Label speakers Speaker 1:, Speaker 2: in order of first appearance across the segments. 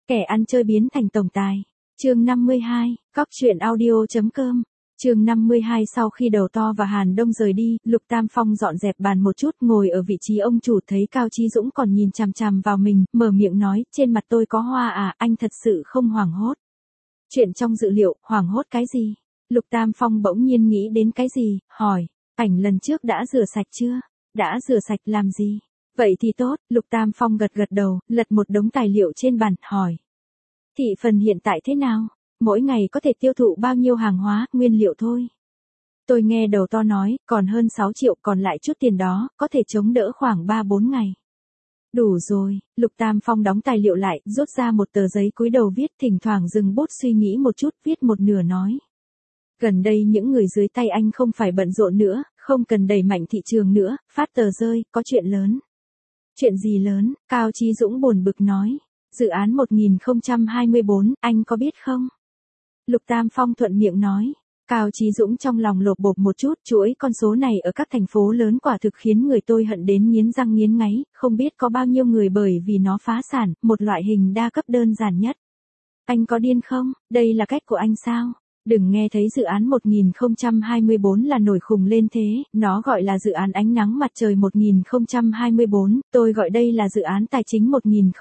Speaker 1: Kẻ ăn chơi biến thành tổng tài. Chương 52, Cóc truyện audio.com. Chương 52 sau khi Đầu To và Hàn Đông rời đi, Lục Tam Phong dọn dẹp bàn một chút, ngồi ở vị trí ông chủ thấy Cao Chí Dũng còn nhìn chằm chằm vào mình, mở miệng nói, trên mặt tôi có hoa à, anh thật sự không hoảng hốt. Chuyện trong dự liệu, hoảng hốt cái gì? Lục Tam Phong bỗng nhiên nghĩ đến cái gì, hỏi, ảnh lần trước đã rửa sạch chưa? Đã rửa sạch làm gì? Vậy thì tốt, Lục Tam Phong gật gật đầu, lật một đống tài liệu trên bàn, hỏi. Thị phần hiện tại thế nào? Mỗi ngày có thể tiêu thụ bao nhiêu hàng hóa, nguyên liệu thôi? Tôi nghe Đầu To nói, còn hơn 6 triệu, còn lại chút tiền đó, có thể chống đỡ khoảng 3-4 ngày. Đủ rồi, Lục Tam Phong đóng tài liệu lại, rút ra một tờ giấy cúi đầu viết, thỉnh thoảng dừng bút suy nghĩ một chút, viết một nửa nói. Gần đây những người dưới tay anh không phải bận rộn nữa, không cần đẩy mạnh thị trường nữa, phát tờ rơi, có chuyện lớn. Chuyện gì lớn? Cao Chí Dũng buồn bực nói. Dự án 1024, anh có biết không? Lục Tam Phong thuận miệng nói. Cao Chí Dũng trong lòng lột bột một chút, chuỗi con số này ở các thành phố lớn quả thực khiến người tôi hận đến nghiến răng nghiến ngáy, không biết có bao nhiêu người bởi vì nó phá sản, một loại hình đa cấp đơn giản nhất. Anh có điên không? Đây là cách của anh sao? Đừng nghe thấy dự án 1024 là nổi khùng lên thế, nó gọi là dự án ánh nắng mặt trời 1024, tôi gọi đây là dự án tài chính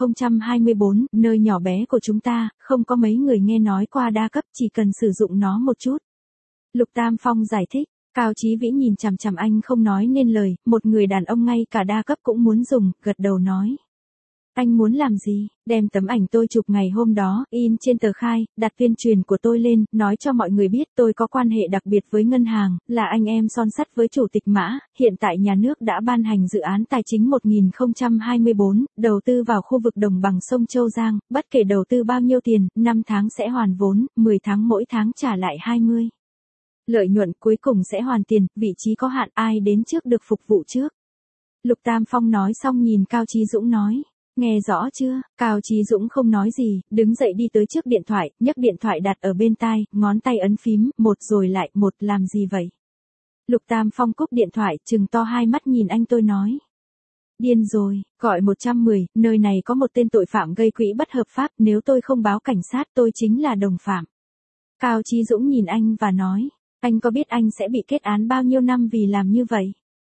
Speaker 1: 1024, nơi nhỏ bé của chúng ta, không có mấy người nghe nói qua đa cấp, chỉ cần sử dụng nó một chút. Lục Tam Phong giải thích, Cao Chí Vĩ nhìn chằm chằm anh không nói nên lời, một người đàn ông ngay cả đa cấp cũng muốn dùng, gật đầu nói. Anh muốn làm gì? Đem tấm ảnh tôi chụp ngày hôm đó, in trên tờ khai, đặt tuyên truyền của tôi lên, nói cho mọi người biết tôi có quan hệ đặc biệt với ngân hàng, là anh em son sắt với chủ tịch Mã, hiện tại nhà nước đã ban hành dự án tài chính 1024, đầu tư vào khu vực đồng bằng sông Châu Giang, bất kể đầu tư bao nhiêu tiền, 5 tháng sẽ hoàn vốn, 10 tháng mỗi tháng trả lại 20. Lợi nhuận cuối cùng sẽ hoàn tiền, vị trí có hạn, ai đến trước được phục vụ trước. Lục Tam Phong nói xong nhìn Cao Chí Dũng nói. Nghe rõ chưa? Cao Chí Dũng không nói gì, đứng dậy đi tới trước điện thoại, nhấc điện thoại đặt ở bên tai, ngón tay ấn phím, một rồi lại, một làm gì vậy? Lục Tam Phong cúp điện thoại, trừng to hai mắt nhìn anh tôi nói. Điên rồi, gọi 110, nơi này có một tên tội phạm gây quỹ bất hợp pháp, nếu tôi không báo cảnh sát tôi chính là đồng phạm. Cao Chí Dũng nhìn anh và nói, anh có biết anh sẽ bị kết án bao nhiêu năm vì làm như vậy?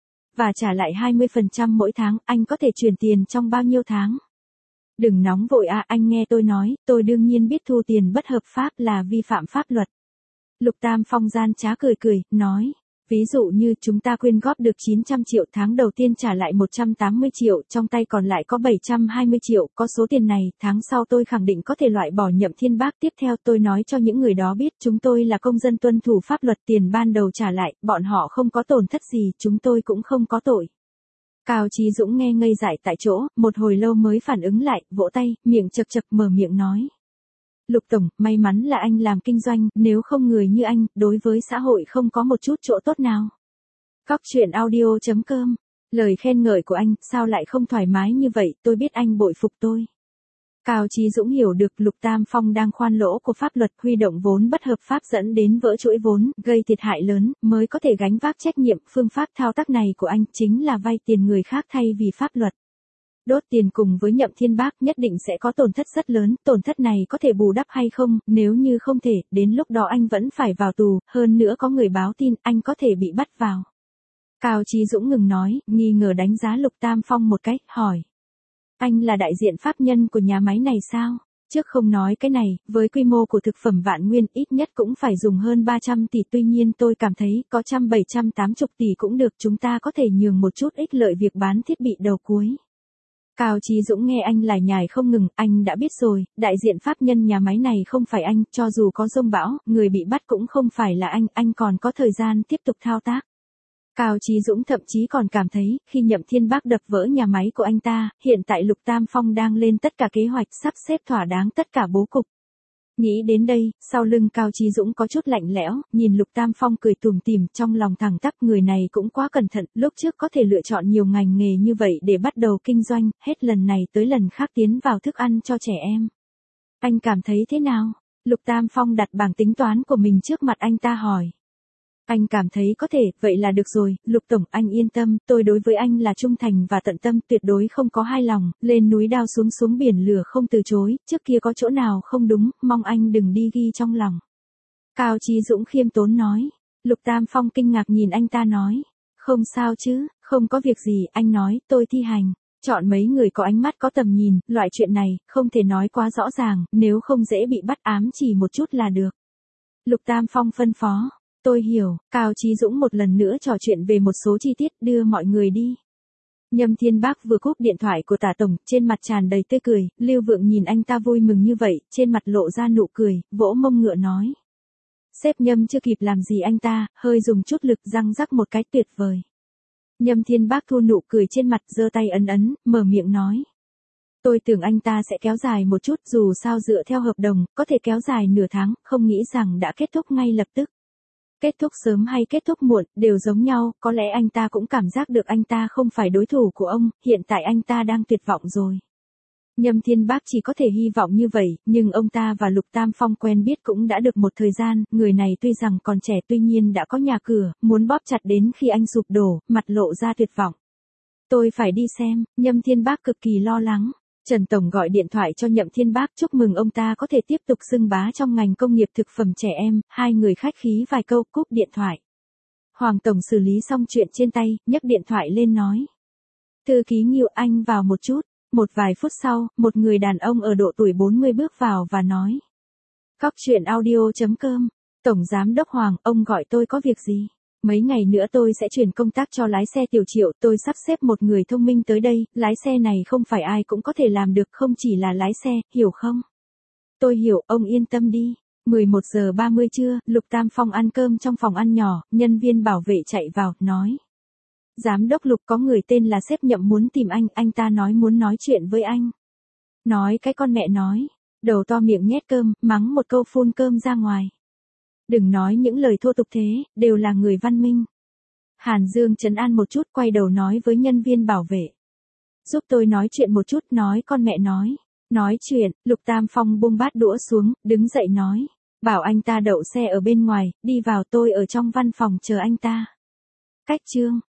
Speaker 1: Và trả lại 20% mỗi tháng, anh có thể chuyển tiền trong bao nhiêu tháng? Đừng nóng vội à, anh nghe tôi nói, tôi đương nhiên biết thu tiền bất hợp pháp là vi phạm pháp luật. Lục Tam Phong gian trá cười cười, nói, ví dụ như chúng ta quyên góp được 900 triệu tháng đầu tiên trả lại 180 triệu, trong tay còn lại có 720 triệu, có số tiền này, tháng sau tôi khẳng định có thể loại bỏ Nhậm Thiên Bác. Tiếp theo tôi nói cho những người đó biết chúng tôi là công dân tuân thủ pháp luật, tiền ban đầu trả lại, bọn họ không có tổn thất gì, chúng tôi cũng không có tội. Cao Chí Dũng nghe ngây dại tại chỗ, một hồi lâu mới phản ứng lại, vỗ tay, miệng chập chập mở miệng nói. Lục Tổng, may mắn là anh làm kinh doanh, nếu không người như anh, đối với xã hội không có một chút chỗ tốt nào. Cóc truyện audio.com. Lời khen ngợi của anh, sao lại không thoải mái như vậy, tôi biết anh bội phục tôi. Cao Chí Dũng hiểu được Lục Tam Phong đang khoan lỗ của pháp luật, huy động vốn bất hợp pháp dẫn đến vỡ chuỗi vốn, gây thiệt hại lớn, mới có thể gánh vác trách nhiệm. Phương pháp thao tác này của anh chính là vay tiền người khác thay vì pháp luật. Đốt tiền cùng với Nhậm Thiên Bác nhất định sẽ có tổn thất rất lớn, tổn thất này có thể bù đắp hay không, nếu như không thể, đến lúc đó anh vẫn phải vào tù, hơn nữa có người báo tin, anh có thể bị bắt vào. Cao Chí Dũng ngừng nói, nghi ngờ đánh giá Lục Tam Phong một cách, hỏi. Anh là đại diện pháp nhân của nhà máy này sao? Trước không nói cái này, với quy mô của thực phẩm Vạn Nguyên ít nhất cũng phải dùng hơn 300 tỷ, tuy nhiên tôi cảm thấy có 780 tỷ cũng được, chúng ta có thể nhường một chút ích lợi việc bán thiết bị đầu cuối. Cao Chí Dũng nghe anh lải nhải không ngừng, anh đã biết rồi, đại diện pháp nhân nhà máy này không phải anh, cho dù có dông bão, người bị bắt cũng không phải là anh còn có thời gian tiếp tục thao tác. Cao Chí Dũng thậm chí còn cảm thấy, khi Nhậm Thiên Bác đập vỡ nhà máy của anh ta, hiện tại Lục Tam Phong đang lên tất cả kế hoạch, sắp xếp thỏa đáng tất cả bố cục. Nghĩ đến đây, sau lưng Cao Chí Dũng có chút lạnh lẽo, nhìn Lục Tam Phong cười tủm tỉm, trong lòng thẳng tắp, người này cũng quá cẩn thận, lúc trước có thể lựa chọn nhiều ngành nghề như vậy để bắt đầu kinh doanh, hết lần này tới lần khác tiến vào thức ăn cho trẻ em. Anh cảm thấy thế nào? Lục Tam Phong đặt bảng tính toán của mình trước mặt anh ta hỏi. Anh cảm thấy có thể, vậy là được rồi, Lục Tổng, anh yên tâm, tôi đối với anh là trung thành và tận tâm, tuyệt đối không có hai lòng, lên núi đao xuống xuống biển lửa không từ chối, trước kia có chỗ nào không đúng, mong anh đừng đi ghi trong lòng. Cao Chí Dũng khiêm tốn nói. Lục Tam Phong kinh ngạc nhìn anh ta nói. Không sao chứ, không có việc gì, anh nói, tôi thi hành. Chọn mấy người có ánh mắt có tầm nhìn, loại chuyện này, không thể nói quá rõ ràng, nếu không dễ bị bắt ám chỉ một chút là được. Lục Tam Phong phân phó. Tôi hiểu, Cao Chí Dũng một lần nữa trò chuyện về một số chi tiết đưa mọi người đi. Nhâm Thiên Bác vừa cúp điện thoại của Tả Tổng, trên mặt tràn đầy tươi cười, Lưu Vượng nhìn anh ta vui mừng như vậy, trên mặt lộ ra nụ cười, vỗ mông ngựa nói. Sếp Nhâm chưa kịp làm gì anh ta, hơi dùng chút lực răng rắc một cái tuyệt vời. Nhâm Thiên Bác thu nụ cười trên mặt giơ tay ấn, mở miệng nói. Tôi tưởng anh ta sẽ kéo dài một chút dù sao dựa theo hợp đồng, có thể kéo dài nửa tháng, không nghĩ rằng đã kết thúc ngay lập tức. Kết thúc sớm hay kết thúc muộn, đều giống nhau, có lẽ anh ta cũng cảm giác được anh ta không phải đối thủ của ông, hiện tại anh ta đang tuyệt vọng rồi. Nhâm Thiên Bác chỉ có thể hy vọng như vậy, nhưng ông ta và Lục Tam Phong quen biết cũng đã được một thời gian, người này tuy rằng còn trẻ tuy nhiên đã có nhà cửa, muốn bóp chặt đến khi anh sụp đổ, mặt lộ ra tuyệt vọng. Tôi phải đi xem, Nhâm Thiên Bác cực kỳ lo lắng. Trần Tổng gọi điện thoại cho Nhậm Thiên Bác chúc mừng ông ta có thể tiếp tục xưng bá trong ngành công nghiệp thực phẩm trẻ em, hai người khách khí vài câu cúp điện thoại. Hoàng Tổng xử lý xong chuyện trên tay, nhấc điện thoại lên nói. Thư ký Nghiêu anh vào một chút, một vài phút sau, một người đàn ông ở độ tuổi 40 bước vào và nói. Cóc truyện audio.com, Tổng Giám đốc Hoàng, ông gọi tôi có việc gì? Mấy ngày nữa tôi sẽ chuyển công tác cho lái xe Tiểu Triệu, tôi sắp xếp một người thông minh tới đây, lái xe này không phải ai cũng có thể làm được, không chỉ là lái xe, hiểu không? Tôi hiểu, ông yên tâm đi. 11 giờ 30 trưa, Lục Tam Phong ăn cơm trong phòng ăn nhỏ, nhân viên bảo vệ chạy vào, nói. Giám đốc Lục có người tên là sếp Nhậm muốn tìm anh ta nói muốn nói chuyện với anh. Nói cái con mẹ nói, đầu to miệng nhét cơm, mắng một câu phun cơm ra ngoài. Đừng nói những lời thô tục thế, đều là người văn minh. Hàn Dương trấn an một chút quay đầu nói với nhân viên bảo vệ. Giúp tôi nói chuyện một chút, nói con mẹ nói. Nói chuyện, Lục Tam Phong buông bát đũa xuống, đứng dậy nói. Bảo anh ta đậu xe ở bên ngoài, đi vào tôi ở trong văn phòng chờ anh ta. Cách chương.